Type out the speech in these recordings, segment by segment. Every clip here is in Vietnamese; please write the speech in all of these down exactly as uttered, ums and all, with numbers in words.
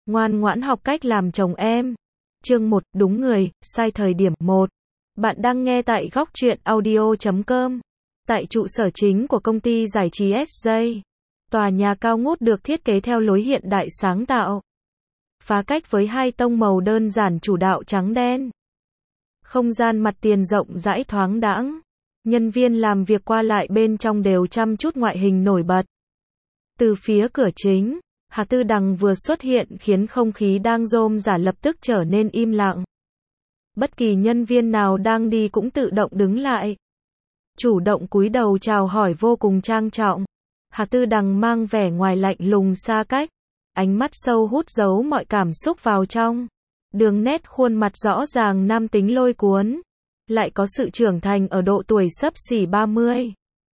Ngoan ngoãn học cách làm chồng em. Chương một, đúng người, sai thời điểm. Một. Bạn đang nghe tại góc truyện audio chấm com. Tại trụ sở chính của công ty giải trí ét gi, tòa nhà cao ngút được thiết kế theo lối hiện đại sáng tạo. Phá cách với hai tông màu đơn giản chủ đạo trắng đen. Không gian mặt tiền rộng rãi thoáng đãng. Nhân viên làm việc qua lại bên trong đều chăm chút ngoại hình nổi bật. Từ phía cửa chính, Hà Tư Đằng vừa xuất hiện khiến không khí đang rôm rả lập tức trở nên im lặng. Bất kỳ nhân viên nào đang đi cũng tự động đứng lại. Chủ động cúi đầu chào hỏi vô cùng trang trọng. Hà Tư Đằng mang vẻ ngoài lạnh lùng xa cách. Ánh mắt sâu hút giấu mọi cảm xúc vào trong. Đường nét khuôn mặt rõ ràng nam tính lôi cuốn. Lại có sự trưởng thành ở độ tuổi xấp xỉ ba mươi.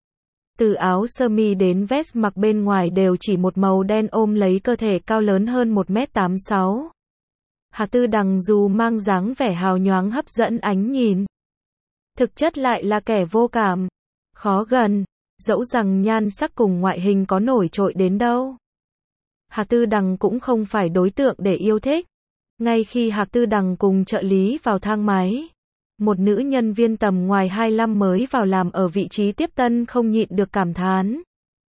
Từ áo sơ mi đến vest mặc bên ngoài đều chỉ một màu đen ôm lấy cơ thể cao lớn hơn một mét tám mươi sáu. Hà Tư Đằng dù mang dáng vẻ hào nhoáng hấp dẫn ánh nhìn, thực chất lại là kẻ vô cảm, khó gần, dẫu rằng nhan sắc cùng ngoại hình có nổi trội đến đâu. Hà Tư Đằng cũng không phải đối tượng để yêu thích. Ngay khi Hà Tư Đằng cùng trợ lý vào thang máy, một nữ nhân viên tầm ngoài hai mươi lăm mới vào làm ở vị trí tiếp tân không nhịn được cảm thán.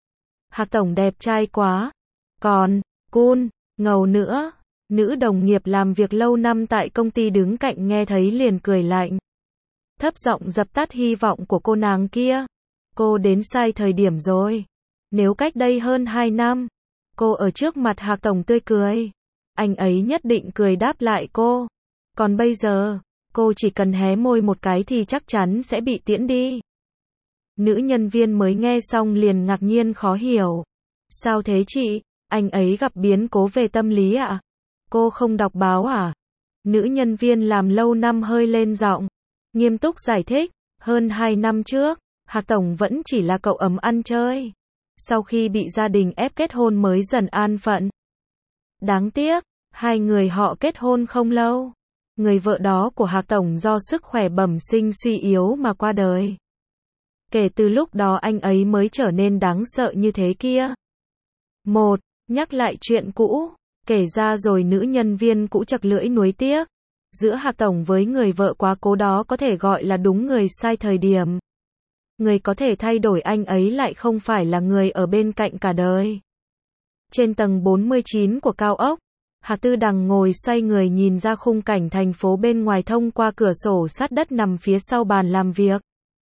Hà tổng đẹp trai quá. Còn, cool, ngầu nữa. Nữ đồng nghiệp làm việc lâu năm tại công ty đứng cạnh nghe thấy liền cười lạnh. Thấp giọng dập tắt hy vọng của cô nàng kia. Cô đến sai thời điểm rồi. Nếu cách đây hơn hai năm, cô ở trước mặt Hà tổng tươi cười, anh ấy nhất định cười đáp lại cô. Còn bây giờ, cô chỉ cần hé môi một cái thì chắc chắn sẽ bị tiễn đi. Nữ nhân viên mới nghe xong liền ngạc nhiên khó hiểu. Sao thế chị? Anh ấy gặp biến cố về tâm lý ạ? À? Cô không đọc báo à? Nữ nhân viên làm lâu năm hơi lên giọng, nghiêm túc giải thích. Hơn hai năm trước, Hà tổng vẫn chỉ là cậu ấm ăn chơi. Sau khi bị gia đình ép kết hôn mới dần an phận. Đáng tiếc, hai người họ kết hôn không lâu. Người vợ đó của Hà tổng do sức khỏe bẩm sinh suy yếu mà qua đời. Kể từ lúc đó anh ấy mới trở nên đáng sợ như thế kia. Một, nhắc lại chuyện cũ, kể ra rồi nữ nhân viên cũ chật lưỡi nuối tiếc. Giữa Hà tổng với người vợ quá cố đó có thể gọi là đúng người sai thời điểm. Người có thể thay đổi anh ấy lại không phải là người ở bên cạnh cả đời. Trên tầng bốn mươi chín của cao ốc, Hà Tư Đằng ngồi xoay người nhìn ra khung cảnh thành phố bên ngoài thông qua cửa sổ sát đất nằm phía sau bàn làm việc.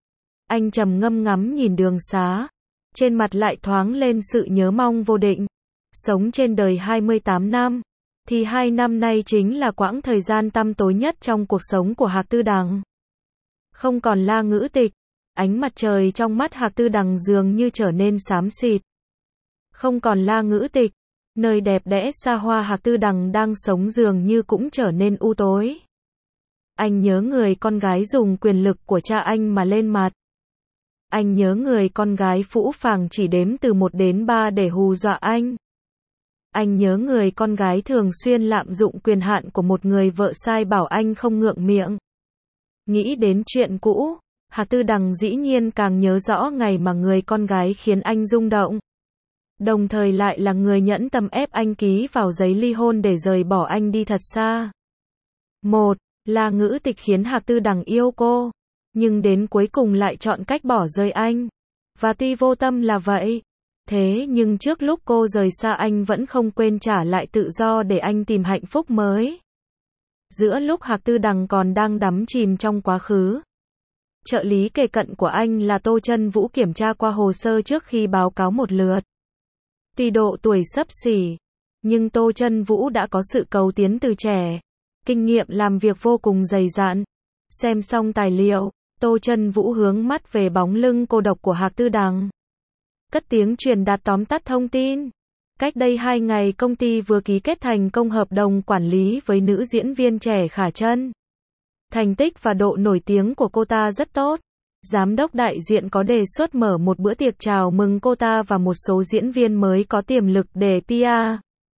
Anh trầm ngâm ngắm nhìn đường xá, trên mặt lại thoáng lên sự nhớ mong vô định. Sống trên đời hai mươi tám năm, thì hai năm nay chính là quãng thời gian tăm tối nhất trong cuộc sống của Hà Tư Đằng. Không còn La Ngữ Tịch, ánh mặt trời trong mắt Hà Tư Đằng dường như trở nên xám xịt. Không còn La Ngữ Tịch, nơi đẹp đẽ xa hoa Hà Tư Đằng đang sống dường như cũng trở nên u tối. Anh nhớ người con gái dùng quyền lực của cha anh mà lên mặt. Anh nhớ người con gái phũ phàng chỉ đếm từ một đến ba để hù dọa anh. Anh nhớ người con gái thường xuyên lạm dụng quyền hạn của một người vợ sai bảo anh không ngượng miệng. Nghĩ đến chuyện cũ, Hà Tư Đằng dĩ nhiên càng nhớ rõ ngày mà người con gái khiến anh rung động. Đồng thời lại là người nhẫn tâm ép anh ký vào giấy ly hôn để rời bỏ anh đi thật xa. Một, La Ngữ Tịch khiến Hà Tư Đằng yêu cô, nhưng đến cuối cùng lại chọn cách bỏ rơi anh. Và tuy vô tâm là vậy, thế nhưng trước lúc cô rời xa anh vẫn không quên trả lại tự do để anh tìm hạnh phúc mới. Giữa lúc Hà Tư Đằng còn đang đắm chìm trong quá khứ, trợ lý kề cận của anh là Tô Chân Vũ kiểm tra qua hồ sơ trước khi báo cáo một lượt. Tuy độ tuổi xấp xỉ, nhưng Tô Chân Vũ đã có sự cầu tiến từ trẻ, kinh nghiệm làm việc vô cùng dày dặn. Xem xong tài liệu, Tô Chân Vũ hướng mắt về bóng lưng cô độc của Hà Tư Đằng. Cất tiếng truyền đạt tóm tắt thông tin. Cách đây hai ngày công ty vừa ký kết thành công hợp đồng quản lý với nữ diễn viên trẻ Khả Trân. Thành tích và độ nổi tiếng của cô ta rất tốt. Giám đốc đại diện có đề xuất mở một bữa tiệc chào mừng cô ta và một số diễn viên mới có tiềm lực để pê e.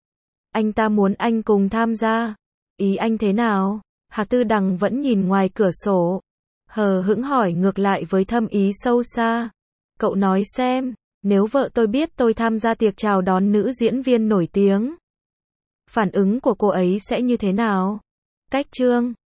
Anh ta muốn anh cùng tham gia. Ý anh thế nào? Hà Tư Đằng vẫn nhìn ngoài cửa sổ, hờ hững hỏi ngược lại với thâm ý sâu xa. Cậu nói xem, nếu vợ tôi biết tôi tham gia tiệc chào đón nữ diễn viên nổi tiếng, Phản ứng của cô ấy sẽ như thế nào? Cách chương